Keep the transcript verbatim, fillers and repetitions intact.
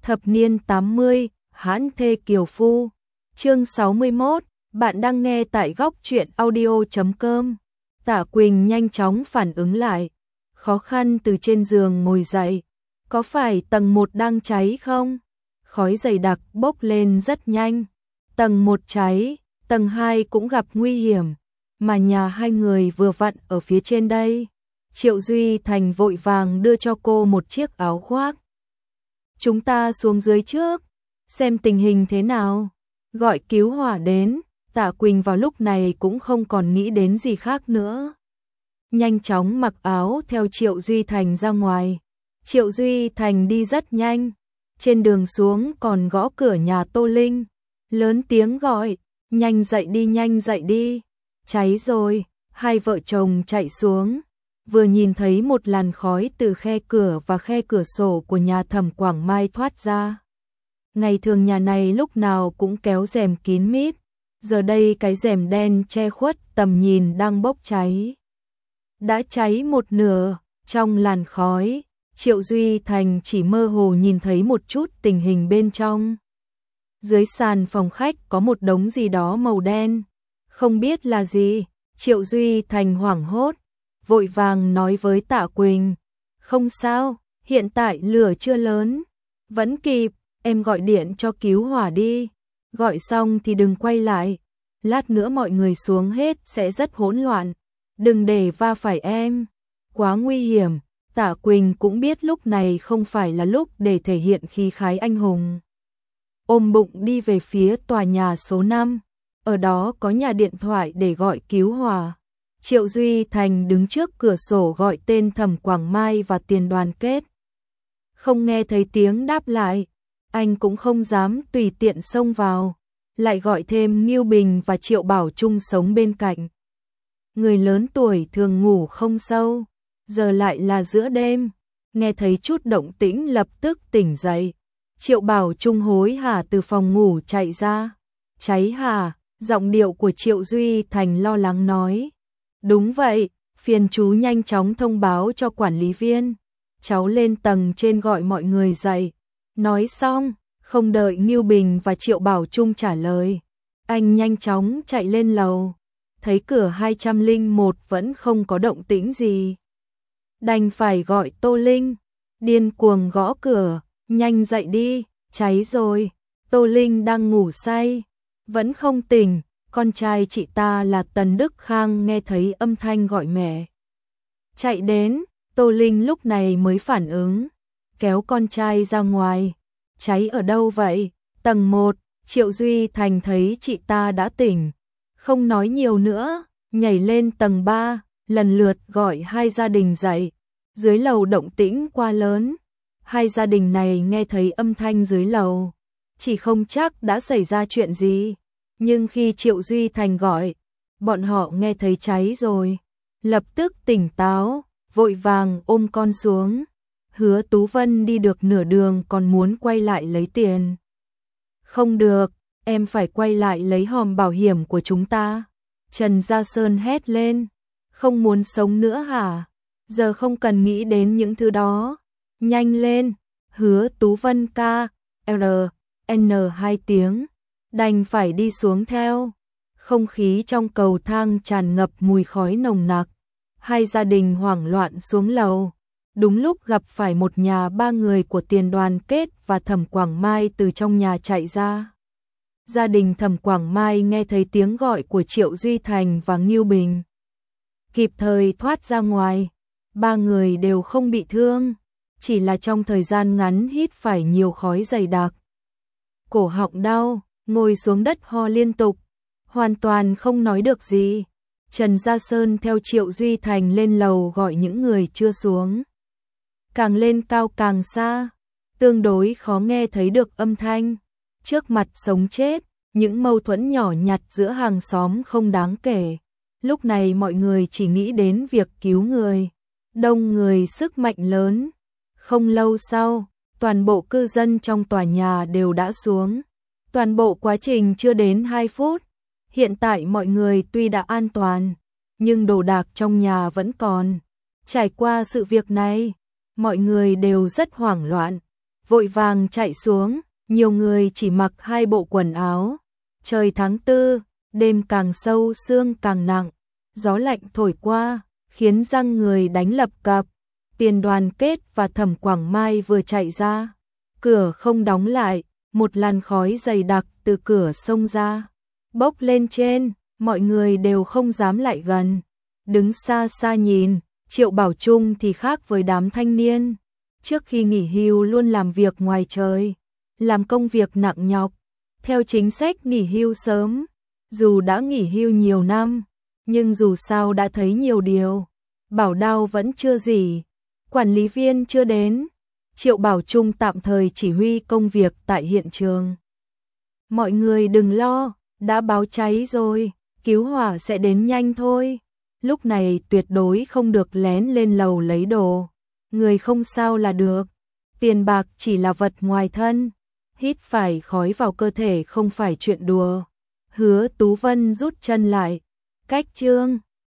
Thập niên tám mươi, hãn thê kiều phu. Chương sáu mươi mốt, bạn đang nghe tại góc truyện audio chấm com. Tạ Quỳnh nhanh chóng phản ứng lại, khó khăn từ trên giường ngồi dậy. Có phải tầng một đang cháy không? Khói dày đặc bốc lên rất nhanh. Tầng một cháy, tầng hai cũng gặp nguy hiểm, mà nhà hai người vừa vặn ở phía trên đây. Triệu Duy Thành vội vàng đưa cho cô một chiếc áo khoác. Chúng ta xuống dưới trước, xem tình hình thế nào. Gọi cứu hỏa đến. Tạ Quỳnh vào lúc này cũng không còn nghĩ đến gì khác nữa. Nhanh chóng mặc áo theo Triệu Duy Thành ra ngoài. Triệu Duy Thành đi rất nhanh. Trên đường xuống còn gõ cửa nhà Tô Linh. Lớn tiếng gọi, nhanh dậy đi, nhanh dậy đi. Cháy rồi. Hai vợ chồng chạy xuống. Vừa nhìn thấy một làn khói từ khe cửa và khe cửa sổ của nhà Thẩm Quảng Mai thoát ra. Ngày thường nhà này lúc nào cũng kéo rèm kín mít. Giờ đây cái rèm đen che khuất tầm nhìn đang bốc cháy. Đã cháy một nửa, trong làn khói, Triệu Duy Thành chỉ mơ hồ nhìn thấy một chút tình hình bên trong. Dưới sàn phòng khách có một đống gì đó màu đen, không biết là gì. Triệu Duy Thành hoảng hốt, vội vàng nói với Tạ Quỳnh, không sao, hiện tại lửa chưa lớn, vẫn kịp, em gọi điện cho cứu hỏa đi. Gọi xong thì đừng quay lại, lát nữa mọi người xuống hết sẽ rất hỗn loạn, đừng để va phải em, quá nguy hiểm. Tạ Quỳnh cũng biết lúc này không phải là lúc để thể hiện khí khái anh hùng. Ôm bụng đi về phía tòa nhà số năm, ở đó có nhà điện thoại để gọi cứu hỏa. Triệu Duy Thành đứng trước cửa sổ gọi tên Thẩm Quảng Mai và Tiền Đoàn Kết. Không nghe thấy tiếng đáp lại, anh cũng không dám tùy tiện xông vào, lại gọi thêm Ngưu Bình và Triệu Bảo Trung sống bên cạnh. Người lớn tuổi thường ngủ không sâu, giờ lại là giữa đêm, nghe thấy chút động tĩnh lập tức tỉnh dậy. Triệu Bảo Trung hối hả từ phòng ngủ chạy ra. Cháy hả? Giọng điệu của Triệu Duy Thành lo lắng nói. Đúng vậy, phiền chú nhanh chóng thông báo cho quản lý viên. Cháu lên tầng trên gọi mọi người dậy. Nói xong, không đợi Ngưu Bình và Triệu Bảo Trung trả lời, anh nhanh chóng chạy lên lầu. Thấy cửa hai trăm lẻ một vẫn không có động tĩnh gì, đành phải gọi Tô Linh, điên cuồng gõ cửa, nhanh dậy đi, cháy rồi. Tô Linh đang ngủ say, vẫn không tỉnh. Con trai chị ta là Tần Đức Khang nghe thấy âm thanh gọi mẹ, chạy đến. Tô Linh lúc này mới phản ứng, kéo con trai ra ngoài. Cháy ở đâu vậy? Tầng một. Triệu Duy Thành thấy chị ta đã tỉnh, không nói nhiều nữa, nhảy lên tầng ba, lần lượt gọi hai gia đình dậy. Dưới lầu động tĩnh quá lớn, hai gia đình này nghe thấy âm thanh dưới lầu, chỉ không chắc đã xảy ra chuyện gì. Nhưng khi Triệu Duy Thành gọi, bọn họ nghe thấy cháy rồi, lập tức tỉnh táo, vội vàng ôm con xuống. Hứa Tú Vân đi được nửa đường còn muốn quay lại lấy tiền. Không được, em phải quay lại lấy hòm bảo hiểm của chúng ta. Trần Gia Sơn hét lên, không muốn sống nữa hả? Giờ không cần nghĩ đến những thứ đó. Nhanh lên. Hứa Tú Vân ca, R, N hai tiếng, đành phải đi xuống theo. Không khí trong cầu thang tràn ngập mùi khói nồng nặc. Hai gia đình hoảng loạn xuống lầu. Đúng lúc gặp phải một nhà ba người của Tiền Đoàn Kết và Thẩm Quảng Mai từ trong nhà chạy ra. Gia đình Thẩm Quảng Mai nghe thấy tiếng gọi của Triệu Duy Thành và Ngưu Bình, kịp thời thoát ra ngoài. Ba người đều không bị thương, chỉ là trong thời gian ngắn hít phải nhiều khói dày đặc. Cổ họng đau, ngồi xuống đất ho liên tục, hoàn toàn không nói được gì. Trần Gia Sơn theo Triệu Duy Thành lên lầu gọi những người chưa xuống. Càng lên cao càng xa, tương đối khó nghe thấy được âm thanh. Trước mặt sống chết, những mâu thuẫn nhỏ nhặt giữa hàng xóm không đáng kể. Lúc này mọi người chỉ nghĩ đến việc cứu người. Đông người sức mạnh lớn. Không lâu sau, toàn bộ cư dân trong tòa nhà đều đã xuống. Toàn bộ quá trình chưa đến hai phút. Hiện tại mọi người tuy đã an toàn, nhưng đồ đạc trong nhà vẫn còn. Trải qua sự việc này, mọi người đều rất hoảng loạn. vội vàng chạy xuống, nhiều người chỉ mặc hai bộ quần áo. Trời tháng tư, đêm càng sâu sương càng nặng, gió lạnh thổi qua, khiến răng người đánh lập cập. Tiền Đoàn Kết và Thẩm Quảng Mai vừa chạy ra, cửa không đóng lại, một làn khói dày đặc từ cửa xông ra, bốc lên trên, mọi người đều không dám lại gần, đứng xa xa nhìn. Triệu Bảo Trung thì khác với đám thanh niên, trước khi nghỉ hưu luôn làm việc ngoài trời, làm công việc nặng nhọc, theo chính sách nghỉ hưu sớm. Dù đã nghỉ hưu nhiều năm, nhưng dù sao đã thấy nhiều điều, bảo đao vẫn chưa gì, quản lý viên chưa đến. Triệu Bảo Trung tạm thời chỉ huy công việc tại hiện trường. Mọi người đừng lo, đã báo cháy rồi, cứu hỏa sẽ đến nhanh thôi. Lúc này tuyệt đối không được lén lên lầu lấy đồ, người không sao là được. Tiền bạc chỉ là vật ngoài thân, hít phải khói vào cơ thể không phải chuyện đùa. Hứa Tú Vân rút chân lại, cách Trương